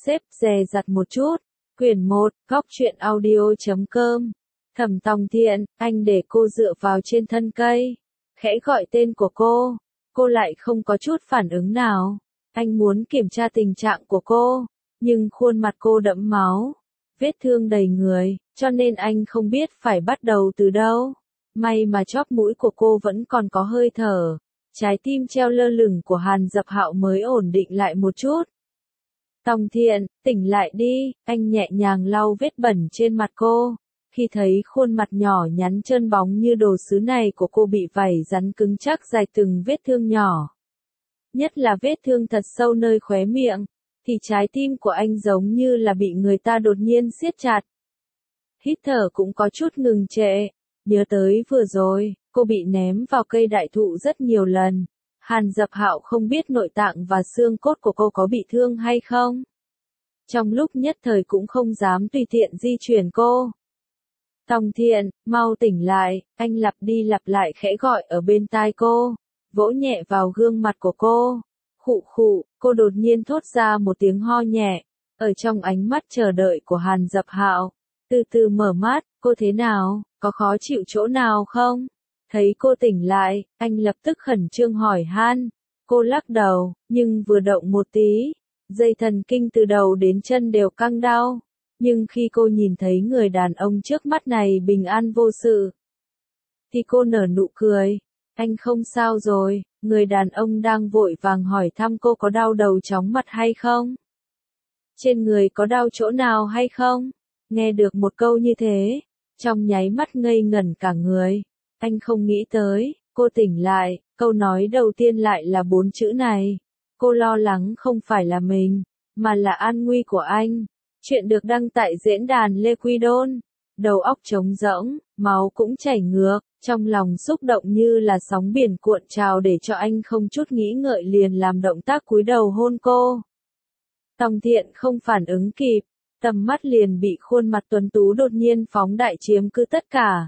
xếp dè dặt một chút. Quyển 1, Góc truyện audio.com. Thẩm Tòng Thiện, anh để cô dựa vào trên thân cây. Khẽ gọi tên của cô lại không có chút phản ứng nào. Anh muốn kiểm tra tình trạng của cô, nhưng khuôn mặt cô đẫm máu, vết thương đầy người, cho nên anh không biết phải bắt đầu từ đâu. May mà chóp mũi của cô vẫn còn có hơi thở, trái tim treo lơ lửng của Hàn Dập Hạo mới ổn định lại một chút. Tòng Thiện, tỉnh lại đi, anh nhẹ nhàng lau vết bẩn trên mặt cô. Khi thấy khuôn mặt nhỏ nhắn trơn bóng như đồ sứ này của cô bị vảy rắn cứng chắc dài từng vết thương nhỏ, nhất là vết thương thật sâu nơi khóe miệng, thì trái tim của anh giống như là bị người ta đột nhiên siết chặt. Hít thở cũng có chút ngừng trệ, nhớ tới vừa rồi, cô bị ném vào cây đại thụ rất nhiều lần. Hàn Dập Hạo không biết nội tạng và xương cốt của cô có bị thương hay không. Trong lúc nhất thời cũng không dám tùy tiện di chuyển cô. Tòng Thiện, mau tỉnh lại, anh lặp đi lặp lại khẽ gọi ở bên tai cô, vỗ nhẹ vào gương mặt của cô. Khụ khụ, cô đột nhiên thốt ra một tiếng ho nhẹ, ở trong ánh mắt chờ đợi của Hàn Dập Hạo. Từ từ mở mắt, cô thế nào, có khó chịu chỗ nào không? Thấy cô tỉnh lại, anh lập tức khẩn trương hỏi han. Cô lắc đầu, nhưng vừa động một tí, dây thần kinh từ đầu đến chân đều căng đau. Nhưng khi cô nhìn thấy người đàn ông trước mắt này bình an vô sự, thì cô nở nụ cười. Anh không sao rồi, người đàn ông đang vội vàng hỏi thăm cô có đau đầu chóng mặt hay không? Trên người có đau chỗ nào hay không? Nghe được một câu như thế, trong nháy mắt ngây ngẩn cả người. Anh không nghĩ tới, cô tỉnh lại, câu nói đầu tiên lại là 4 chữ này. Cô lo lắng không phải là mình, mà là an nguy của anh. Chuyện được đăng tại diễn đàn Lê Quy Đôn. Đầu óc trống rỗng, máu cũng chảy ngược, trong lòng xúc động như là sóng biển cuộn trào để cho anh không chút nghĩ ngợi liền làm động tác cúi đầu hôn cô. Tòng Thiện không phản ứng kịp, tầm mắt liền bị khuôn mặt tuấn tú đột nhiên phóng đại chiếm cứ tất cả.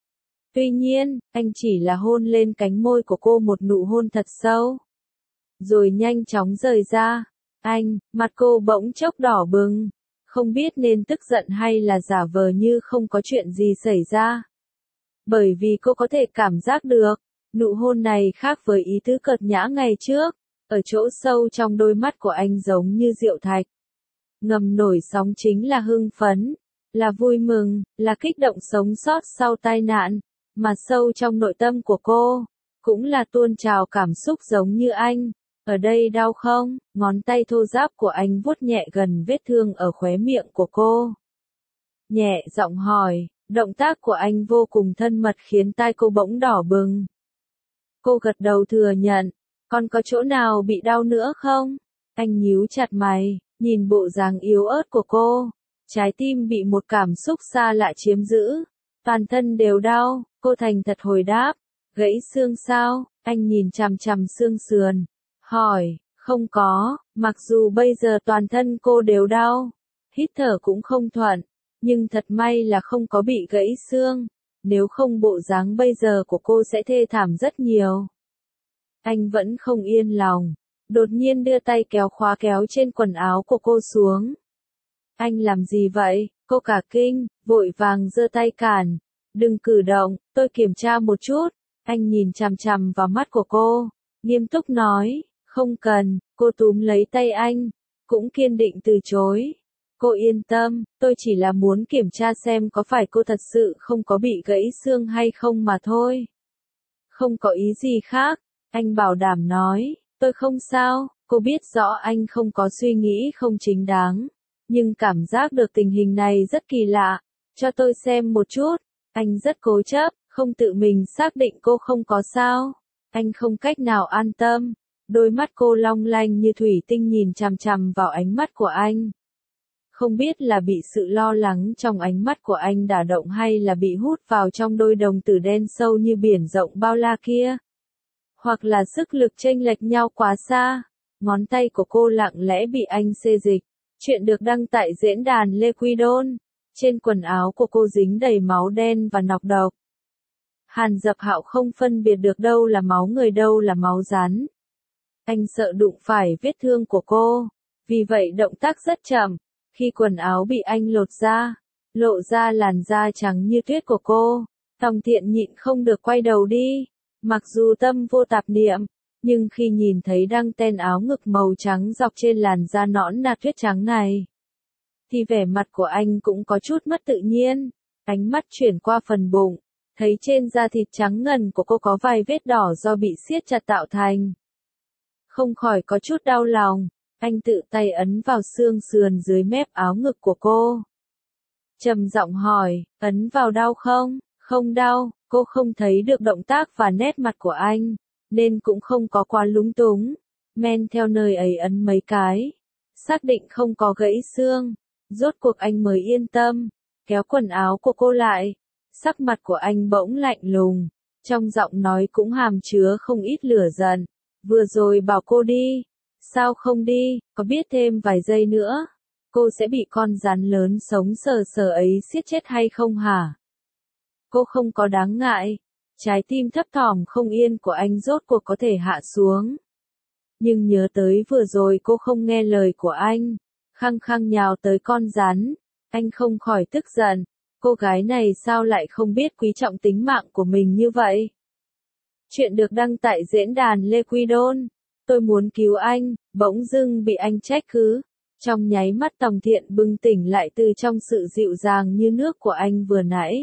Tuy nhiên, anh chỉ là hôn lên cánh môi của cô một nụ hôn thật sâu, rồi nhanh chóng rời ra. Mặt cô bỗng chốc đỏ bừng, không biết nên tức giận hay là giả vờ như không có chuyện gì xảy ra. Bởi vì cô có thể cảm giác được, nụ hôn này khác với ý tứ cợt nhã ngày trước, ở chỗ sâu trong đôi mắt của anh giống như rượu thạch. Ngầm nổi sóng chính là hưng phấn, là vui mừng, là kích động sống sót sau tai nạn, mà sâu trong nội tâm của cô, cũng là tuôn trào cảm xúc giống như anh. Ở đây đau không? Ngón tay thô ráp của anh vuốt nhẹ gần vết thương ở khóe miệng của cô. Nhẹ giọng hỏi, động tác của anh vô cùng thân mật khiến tai cô bỗng đỏ bừng. Cô gật đầu thừa nhận, còn có chỗ nào bị đau nữa không? Anh nhíu chặt mày, nhìn bộ dáng yếu ớt của cô. Trái tim bị một cảm xúc xa lạ chiếm giữ. Toàn thân đều đau, cô thành thật hồi đáp. Gãy xương sao? Anh nhìn chằm chằm xương sườn. Hỏi, không có, mặc dù bây giờ toàn thân cô đều đau, hít thở cũng không thuận, nhưng thật may là không có bị gãy xương, nếu không bộ dáng bây giờ của cô sẽ thê thảm rất nhiều. Anh vẫn không yên lòng, đột nhiên đưa tay kéo khóa kéo trên quần áo của cô xuống. Anh làm gì vậy? Cô cả kinh, vội vàng giơ tay cản. Đừng cử động, tôi kiểm tra một chút. Anh nhìn chằm chằm vào mắt của cô, nghiêm túc nói. Không cần, cô túm lấy tay anh, cũng kiên định từ chối. Cô yên tâm, tôi chỉ là muốn kiểm tra xem có phải cô thật sự không có bị gãy xương hay không mà thôi. Không có ý gì khác, anh bảo đảm nói, tôi không sao, cô biết rõ anh không có suy nghĩ không chính đáng, nhưng cảm giác được tình hình này rất kỳ lạ, cho tôi xem một chút. Anh rất cố chấp, không tự mình xác định cô không có sao. Anh không cách nào an tâm. Đôi mắt cô long lanh như thủy tinh nhìn chằm chằm vào ánh mắt của anh. Không biết là bị sự lo lắng trong ánh mắt của anh đả động hay là bị hút vào trong đôi đồng tử đen sâu như biển rộng bao la kia. Hoặc là sức lực chênh lệch nhau quá xa. Ngón tay của cô lặng lẽ bị anh xê dịch. Chuyện được đăng tại diễn đàn Lê Quy Đôn. Trên quần áo của cô dính đầy máu đen và nọc độc. Hàn Dập Hạo không phân biệt được đâu là máu người đâu là máu rắn. Anh sợ đụng phải vết thương của cô, Vì vậy động tác rất chậm, khi quần áo bị anh lột ra, lộ ra làn da trắng như tuyết của cô, Tòng Thiện nhịn không được quay đầu đi. Mặc dù tâm vô tạp niệm, nhưng khi nhìn thấy đăng ten áo ngực màu trắng dọc trên làn da nõn nà tuyết trắng này, thì vẻ mặt của anh cũng có chút mất tự nhiên. Ánh mắt chuyển qua phần bụng, thấy trên da thịt trắng ngần của cô có vài vết đỏ do bị siết chặt tạo thành. Không khỏi có chút đau lòng, anh tự tay ấn vào xương sườn dưới mép áo ngực của cô. Trầm giọng hỏi, ấn vào đau không? Không đau, cô không thấy được động tác và nét mặt của anh, nên cũng không có quá lúng túng. Men theo nơi ấy ấn mấy cái, xác định không có gãy xương, rốt cuộc anh mới yên tâm, kéo quần áo của cô lại. Sắc mặt của anh bỗng lạnh lùng, trong giọng nói cũng hàm chứa không ít lửa giận. Vừa rồi bảo cô đi, sao không đi, có biết thêm vài giây nữa, cô sẽ bị con rắn lớn sống sờ sờ ấy siết chết hay không hả? Cô không có đáng ngại. Trái tim thấp thỏm không yên của anh rốt cuộc có thể hạ xuống. Nhưng nhớ tới vừa rồi cô không nghe lời của anh, khăng khăng nhào tới con rắn, anh không khỏi tức giận. Cô gái này sao lại không biết quý trọng tính mạng của mình như vậy? Chuyện được đăng tại diễn đàn Lê Quy Đôn. Tôi muốn cứu anh, bỗng dưng bị anh trách cứ. Trong nháy mắt Tòng Thiện bừng tỉnh lại từ trong sự dịu dàng như nước của anh vừa nãy.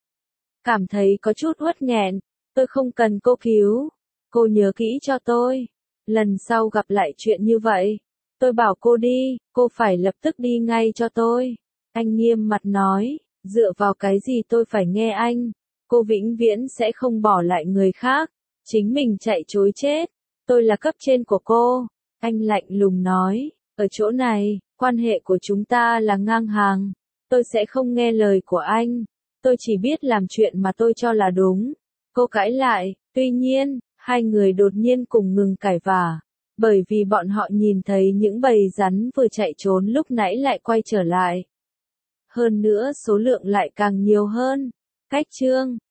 Cảm thấy có chút uất nghẹn, tôi không cần cô cứu. Cô nhớ kỹ cho tôi. Lần sau gặp lại chuyện như vậy, tôi bảo cô đi, cô phải lập tức đi ngay cho tôi. Anh nghiêm mặt nói, dựa vào cái gì tôi phải nghe anh? Cô vĩnh viễn sẽ không bỏ lại người khác, chính mình chạy trối chết. Tôi là cấp trên của cô. Anh lạnh lùng nói, ở chỗ này, quan hệ của chúng ta là ngang hàng. Tôi sẽ không nghe lời của anh. Tôi chỉ biết làm chuyện mà tôi cho là đúng. Cô cãi lại, tuy nhiên, hai người đột nhiên cùng ngừng cãi vả, bởi vì bọn họ nhìn thấy những bầy rắn vừa chạy trốn lúc nãy lại quay trở lại. Hơn nữa số lượng lại càng nhiều hơn. Cách chương